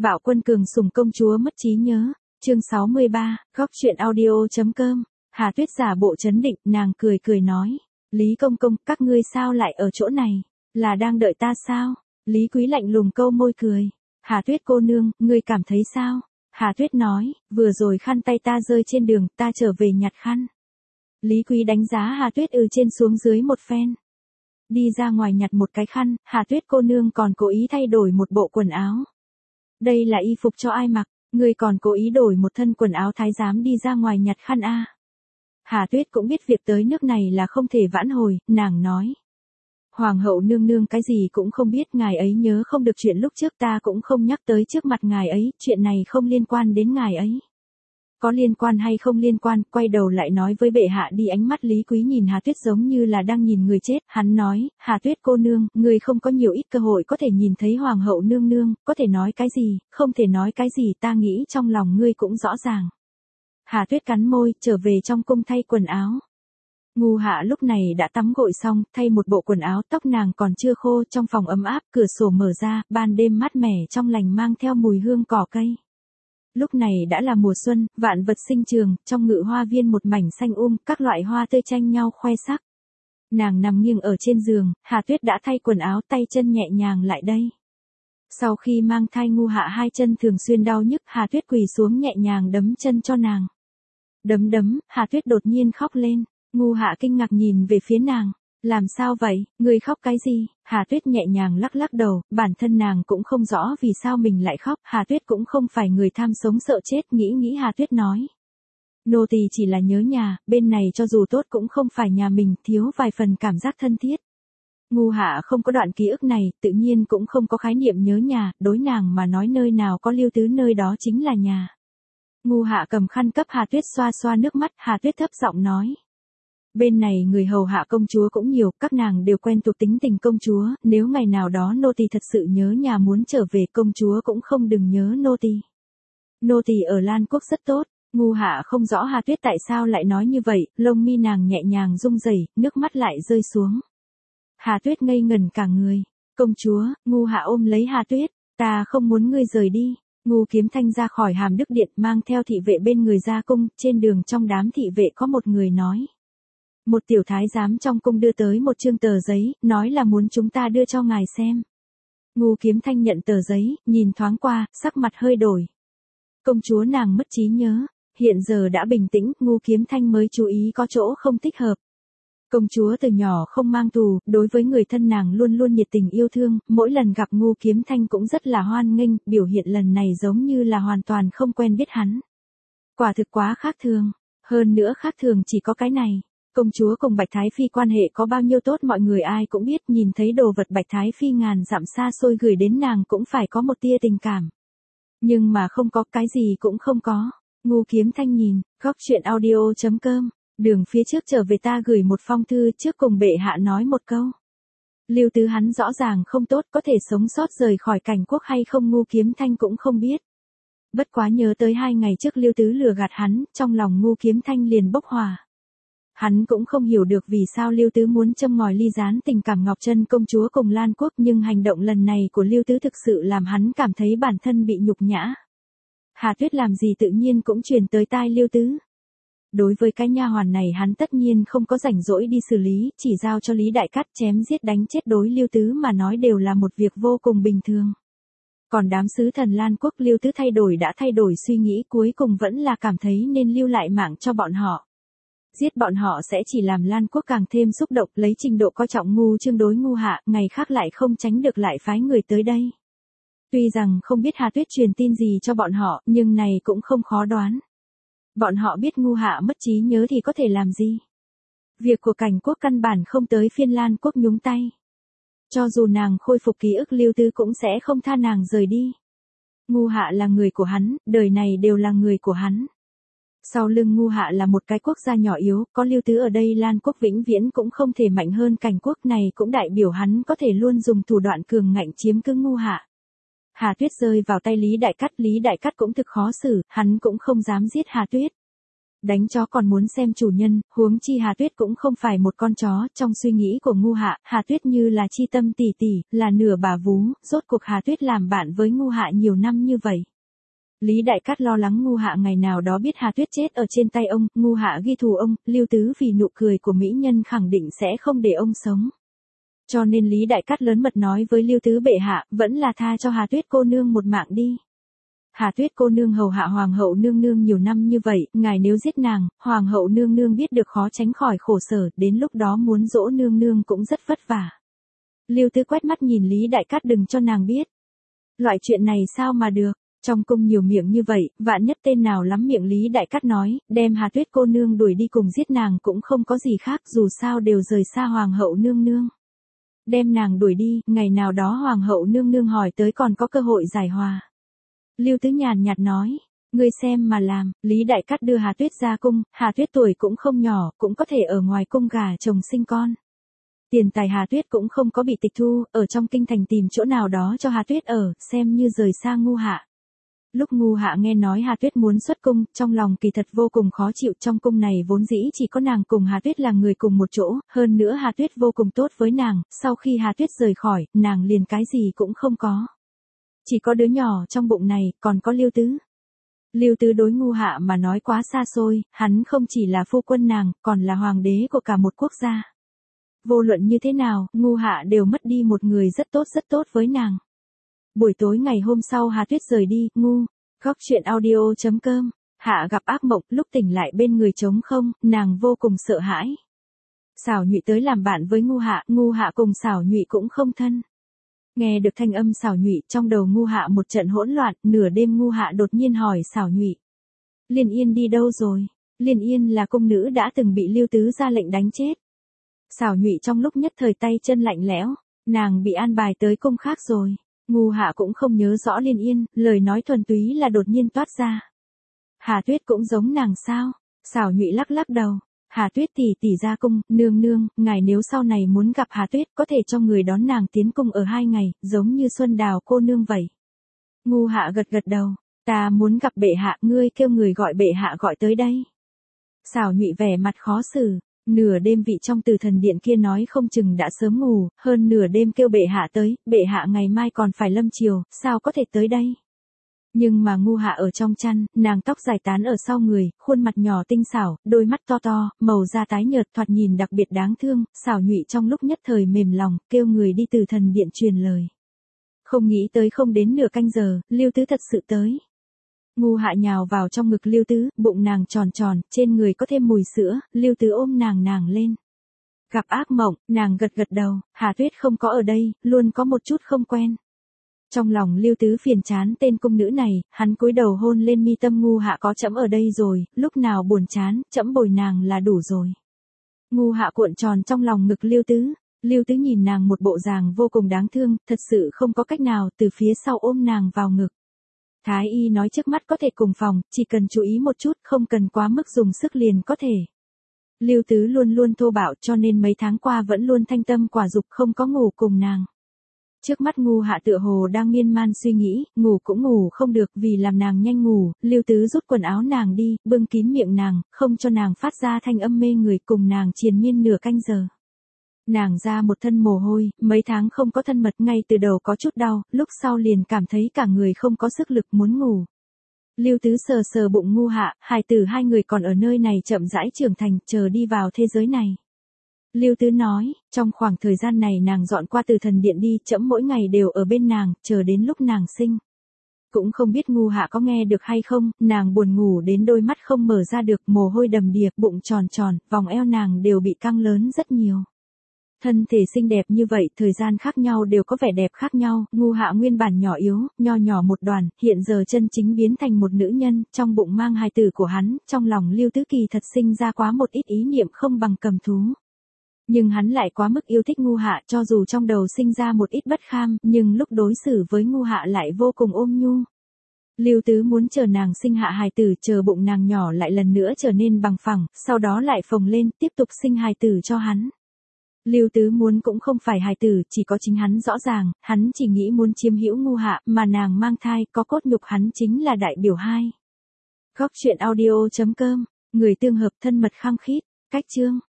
Bạo Quân cường sủng công chúa mất trí nhớ, chương 63, góc truyện audio.com. Hà Tuyết giả bộ trấn định, nàng cười cười nói. Lý công công, các ngươi sao lại ở chỗ này? Là đang đợi ta sao? Lý Quý lạnh lùng câu môi cười. Hà Tuyết cô nương, ngươi cảm thấy sao? Hà Tuyết nói, vừa rồi khăn tay ta rơi trên đường, ta trở về nhặt khăn. Lý Quý đánh giá Hà Tuyết trên xuống dưới một phen. Đi ra ngoài nhặt một cái khăn, Hà Tuyết cô nương còn cố ý thay đổi một bộ quần áo. Đây là y phục cho ai mặc, ngươi còn cố ý đổi một thân quần áo thái giám đi ra ngoài nhặt khăn a. Hà Tuyết cũng biết việc tới nước này là không thể vãn hồi, nàng nói. Hoàng hậu nương nương cái gì cũng không biết, ngài ấy nhớ không được chuyện lúc trước, ta cũng không nhắc tới trước mặt ngài ấy, chuyện này không liên quan đến ngài ấy. Có liên quan hay không liên quan, quay đầu lại nói với bệ hạ đi. Ánh mắt Lý Quý nhìn Hà Tuyết giống như là đang nhìn người chết, hắn nói, Hà Tuyết cô nương, người không có nhiều ít cơ hội có thể nhìn thấy hoàng hậu nương nương, có thể nói cái gì, không thể nói cái gì, ta nghĩ trong lòng ngươi cũng rõ ràng. Hà Tuyết cắn môi, trở về trong cung thay quần áo. Ngu Hạ lúc này đã tắm gội xong, thay một bộ quần áo, tóc nàng còn chưa khô, trong phòng ấm áp, cửa sổ mở ra, ban đêm mát mẻ trong lành mang theo mùi hương cỏ cây. Lúc này đã là mùa xuân, vạn vật sinh trường, trong ngự hoa viên một mảnh xanh các loại hoa tươi tranh nhau khoe sắc. Nàng nằm nghiêng ở trên giường, Hà Tuyết đã thay quần áo, tay chân nhẹ nhàng lại đây. Sau khi mang thai Ngu Hạ hai chân thường xuyên đau nhức, Hà Tuyết quỳ xuống nhẹ nhàng đấm chân cho nàng. Đấm, Hà Tuyết đột nhiên khóc lên. Ngu Hạ kinh ngạc nhìn về phía nàng. Làm sao vậy, người khóc cái gì? Hà Tuyết nhẹ nhàng lắc lắc đầu, bản thân nàng cũng không rõ vì sao mình lại khóc. Hà Tuyết cũng không phải người tham sống sợ chết, nghĩ Hà Tuyết nói. Nô tỳ chỉ là nhớ nhà, bên này cho dù tốt cũng không phải nhà mình, thiếu vài phần cảm giác thân thiết. Ngu Hạ không có đoạn ký ức này, tự nhiên cũng không có khái niệm nhớ nhà, đối nàng mà nói nơi nào có Lưu Tứ nơi đó chính là nhà. Ngu Hạ cầm khăn cấp Hà Tuyết xoa xoa nước mắt, Hà Tuyết thấp giọng nói. Bên này người hầu hạ công chúa cũng nhiều, các nàng đều quen thuộc tính tình công chúa, nếu ngày nào đó nô tỳ thật sự nhớ nhà muốn trở về, công chúa cũng không đừng nhớ nô tỳ. Nô tỳ ở Lan Quốc rất tốt. Ngu Hạ không rõ Hà Tuyết tại sao lại nói như vậy, lông mi nàng nhẹ nhàng rung rẩy, nước mắt lại rơi xuống. Hà Tuyết ngây ngẩn cả người. Công chúa, Ngu Hạ ôm lấy Hà Tuyết, ta không muốn ngươi rời đi. Ngu Kiếm Thanh ra khỏi Hàm Đức Điện, mang theo thị vệ bên người ra cung, trên đường trong đám thị vệ có một người nói. Một tiểu thái giám trong cung đưa tới một chương tờ giấy, nói là muốn chúng ta đưa cho ngài xem. Ngu Kiếm Thanh nhận tờ giấy, nhìn thoáng qua, sắc mặt hơi đổi. Công chúa nàng mất trí nhớ, hiện giờ đã bình tĩnh, Ngu Kiếm Thanh mới chú ý có chỗ không thích hợp. Công chúa từ nhỏ không mang tù, đối với người thân nàng luôn luôn nhiệt tình yêu thương, mỗi lần gặp Ngu Kiếm Thanh cũng rất là hoan nghênh, biểu hiện lần này giống như là hoàn toàn không quen biết hắn. Quả thực quá khác thường, hơn nữa khác thường chỉ có cái này. Công chúa cùng Bạch Thái Phi quan hệ có bao nhiêu tốt mọi người ai cũng biết, nhìn thấy đồ vật Bạch Thái Phi ngàn dặm xa xôi gửi đến nàng cũng phải có một tia tình cảm. Nhưng mà không có, cái gì cũng không có. Ngu Kiếm Thanh nhìn, góc truyện audio.com, đường phía trước trở về ta gửi một phong thư trước cùng bệ hạ nói một câu. Lưu Tứ hắn rõ ràng không tốt, có thể sống sót rời khỏi Cảnh Quốc hay không Ngu Kiếm Thanh cũng không biết. Bất quá nhớ tới 2 ngày trước Lưu Tứ lừa gạt hắn, trong lòng Ngu Kiếm Thanh liền bốc hỏa. Hắn cũng không hiểu được vì sao Lưu Tứ muốn châm ngòi ly gián tình cảm Ngọc Trân công chúa cùng Lan Quốc, nhưng hành động lần này của Lưu Tứ thực sự làm hắn cảm thấy bản thân bị nhục nhã. Hà Tuyết làm gì tự nhiên cũng truyền tới tai Lưu Tứ. Đối với cái nha hoàn này hắn tất nhiên không có rảnh rỗi đi xử lý, chỉ giao cho Lý Đại Cát chém giết đánh chết, đối Lưu Tứ mà nói đều là một việc vô cùng bình thường. Còn đám sứ thần Lan Quốc, Lưu Tứ thay đổi đã thay đổi suy nghĩ, cuối cùng vẫn là cảm thấy nên lưu lại mạng cho bọn họ. Giết bọn họ sẽ chỉ làm Lan Quốc càng thêm xúc động, lấy trình độ coi trọng Ngu Chương đối Ngu Hạ, ngày khác lại không tránh được lại phái người tới đây. Tuy rằng không biết Hà Tuyết truyền tin gì cho bọn họ, nhưng này cũng không khó đoán. Bọn họ biết Ngu Hạ mất trí nhớ thì có thể làm gì? Việc của Cảnh Quốc căn bản không tới phiên Lan Quốc nhúng tay. Cho dù nàng khôi phục ký ức, Lưu Tứ cũng sẽ không tha nàng rời đi. Ngu Hạ là người của hắn, đời này đều là người của hắn. Sau lưng Ngu Hạ là một cái quốc gia nhỏ yếu, có Lưu Tứ ở đây Lan Quốc vĩnh viễn cũng không thể mạnh hơn Cảnh Quốc, này cũng đại biểu hắn có thể luôn dùng thủ đoạn cường ngạnh chiếm cứ Ngu Hạ. Hà Tuyết rơi vào tay Lý Đại Cát cũng thực khó xử, hắn cũng không dám giết Hà Tuyết. Đánh chó còn muốn xem chủ nhân, huống chi Hà Tuyết cũng không phải một con chó, trong suy nghĩ của Ngu Hạ, Hà Tuyết như là chi tâm tỷ tỷ, là nửa bà vú, rốt cuộc Hà Tuyết làm bạn với Ngu Hạ nhiều năm như vậy. Lý Đại Cát lo lắng Ngu Hạ ngày nào đó biết Hà Tuyết chết ở trên tay ông, Ngu Hạ ghi thù ông, Lưu Tứ vì nụ cười của mỹ nhân khẳng định sẽ không để ông sống. Cho nên Lý Đại Cát lớn mật nói với Lưu Tứ bệ hạ, vẫn là tha cho Hà Tuyết cô nương một mạng đi. Hà Tuyết cô nương hầu hạ hoàng hậu nương nương nhiều năm như vậy, ngài nếu giết nàng, hoàng hậu nương nương biết được khó tránh khỏi khổ sở, đến lúc đó muốn dỗ nương nương cũng rất vất vả. Lưu Tứ quét mắt nhìn Lý Đại Cát đừng cho nàng biết. Loại chuyện này sao mà được, trong cung nhiều miệng như vậy, vạn nhất tên nào lắm miệng. Lý Đại Cát nói, đem Hà Tuyết cô nương đuổi đi cùng giết nàng cũng không có gì khác, dù sao đều rời xa hoàng hậu nương nương. Đem nàng đuổi đi, ngày nào đó hoàng hậu nương nương hỏi tới còn có cơ hội giải hòa. Lưu Tứ nhàn nhạt nói, ngươi xem mà làm. Lý Đại Cát đưa Hà Tuyết ra cung, Hà Tuyết tuổi cũng không nhỏ, cũng có thể ở ngoài cung gả chồng sinh con. Tiền tài Hà Tuyết cũng không có bị tịch thu, ở trong kinh thành tìm chỗ nào đó cho Hà Tuyết ở, xem như rời xa Ngu Hạ. Lúc Ngu Hạ nghe nói Hà Tuyết muốn xuất cung, trong lòng kỳ thật vô cùng khó chịu, trong cung này vốn dĩ chỉ có nàng cùng Hà Tuyết là người cùng một chỗ, hơn nữa Hà Tuyết vô cùng tốt với nàng, sau khi Hà Tuyết rời khỏi, nàng liền cái gì cũng không có. Chỉ có đứa nhỏ trong bụng này, còn có Lưu Tứ. Lưu Tứ đối Ngu Hạ mà nói quá xa xôi, hắn không chỉ là phu quân nàng, còn là hoàng đế của cả một quốc gia. Vô luận như thế nào, Ngu Hạ đều mất đi một người rất tốt với nàng. Buổi tối ngày hôm sau Hà Tuyết rời đi, Góc truyện audio.com, Hạ gặp ác mộng, lúc tỉnh lại bên người trống không, nàng vô cùng sợ hãi. Xảo Nhụy tới làm bạn với Ngu Hạ cùng Xảo Nhụy cũng không thân. Nghe được thanh âm Xảo Nhụy, trong đầu Ngu Hạ một trận hỗn loạn, nửa đêm Ngu Hạ đột nhiên hỏi Xảo Nhụy. Liên Yên đi đâu rồi? Liên Yên là cung nữ đã từng bị Lưu Tứ ra lệnh đánh chết. Xảo Nhụy trong lúc nhất thời tay chân lạnh lẽo, nàng bị an bài tới cung khác rồi. Ngu Hạ cũng không nhớ rõ Liên Yên, lời nói thuần túy là đột nhiên toát ra. Hà Tuyết cũng giống nàng sao? Xảo Nhụy lắc lắc đầu. Hà Tuyết tỷ tỷ ra cung, nương nương, ngài nếu sau này muốn gặp Hà Tuyết có thể cho người đón nàng tiến cung ở 2 ngày, giống như Xuân Đào cô nương vậy. Ngu Hạ gật gật đầu, ta muốn gặp bệ hạ, ngươi kêu người gọi bệ hạ gọi tới đây. Xảo Nhụy vẻ mặt khó xử, nửa đêm vị trong Từ Thần Điện kia nói không chừng đã sớm ngủ, hơn nửa đêm kêu bệ hạ tới, bệ hạ ngày mai còn phải lâm chiều, sao có thể tới đây. Nhưng mà Ngu Hạ ở trong chăn, nàng tóc dài tán ở sau người, khuôn mặt nhỏ tinh xảo, đôi mắt to to, màu da tái nhợt thoạt nhìn đặc biệt đáng thương, Xảo Nhụy trong lúc nhất thời mềm lòng, kêu người đi Từ Thần Điện truyền lời. Không nghĩ tới không đến nửa canh giờ, Lưu Tứ thật sự tới. Ngu Hạ nhào vào trong ngực Lưu Tứ, bụng nàng tròn tròn, trên người có thêm mùi sữa, Lưu Tứ ôm nàng lên. Gặp ác mộng, nàng gật gật đầu, Hà Tuyết không có ở đây, luôn có một chút không quen. Trong lòng Lưu Tứ phiền chán tên cung nữ này, hắn cúi đầu hôn lên mi tâm. Ngu Hạ có trẫm ở đây rồi, lúc nào buồn chán, trẫm bồi nàng là đủ rồi. Ngu Hạ cuộn tròn trong lòng ngực Lưu Tứ. Lưu Tứ nhìn nàng một bộ dáng vô cùng đáng thương, thật sự không có cách nào, từ phía sau ôm nàng vào ngực. Thái y nói trước mắt có thể cùng phòng, chỉ cần chú ý một chút, không cần quá mức dùng sức liền có thể. Lưu Tứ luôn luôn thô bạo cho nên mấy tháng qua vẫn luôn thanh tâm quả dục không có ngủ cùng nàng. Trước mắt Ngu Hạ tựa hồ đang miên man suy nghĩ, ngủ cũng ngủ không được, vì làm nàng nhanh ngủ, Lưu Tứ rút quần áo nàng đi, bưng kín miệng nàng, không cho nàng phát ra thanh âm mê người, cùng nàng triền miên nửa canh giờ. Nàng ra một thân mồ hôi, mấy tháng không có thân mật, ngay từ đầu có chút đau, lúc sau liền cảm thấy cả người không có sức lực muốn ngủ. Lưu Tứ sờ sờ bụng Ngu Hạ, hài tử 2 người còn ở nơi này chậm rãi trưởng thành, chờ đi vào thế giới này. Lưu Tứ nói, trong khoảng thời gian này nàng dọn qua Từ Thần Điện đi, trẫm mỗi ngày đều ở bên nàng, chờ đến lúc nàng sinh. Cũng không biết Ngu Hạ có nghe được hay không, nàng buồn ngủ đến đôi mắt không mở ra được, mồ hôi đầm đìa, bụng tròn tròn, vòng eo nàng đều bị căng lớn rất nhiều. Thân thể xinh đẹp như vậy, thời gian khác nhau đều có vẻ đẹp khác nhau, Ngu Hạ nguyên bản nhỏ yếu, nho nhỏ một đoàn, hiện giờ chân chính biến thành một nữ nhân, trong bụng mang hài tử của hắn, trong lòng Lưu Tứ kỳ thật sinh ra quá một ít ý niệm không bằng cầm thú. Nhưng hắn lại quá mức yêu thích Ngu Hạ, cho dù trong đầu sinh ra một ít bất kham, nhưng lúc đối xử với Ngu Hạ lại vô cùng ôm nhu. Lưu Tứ muốn chờ nàng sinh hạ hài tử, chờ bụng nàng nhỏ lại lần nữa trở nên bằng phẳng, sau đó lại phồng lên, tiếp tục sinh hài tử cho hắn. Lưu Tứ muốn cũng không phải hài tử, chỉ có chính hắn rõ ràng, hắn chỉ nghĩ muốn chiếm hữu Ngu Hạ, mà nàng mang thai, có cốt nhục hắn chính là đại biểu 2. Góc truyện audio.com Người tương hợp thân mật khăng khít, cách chương.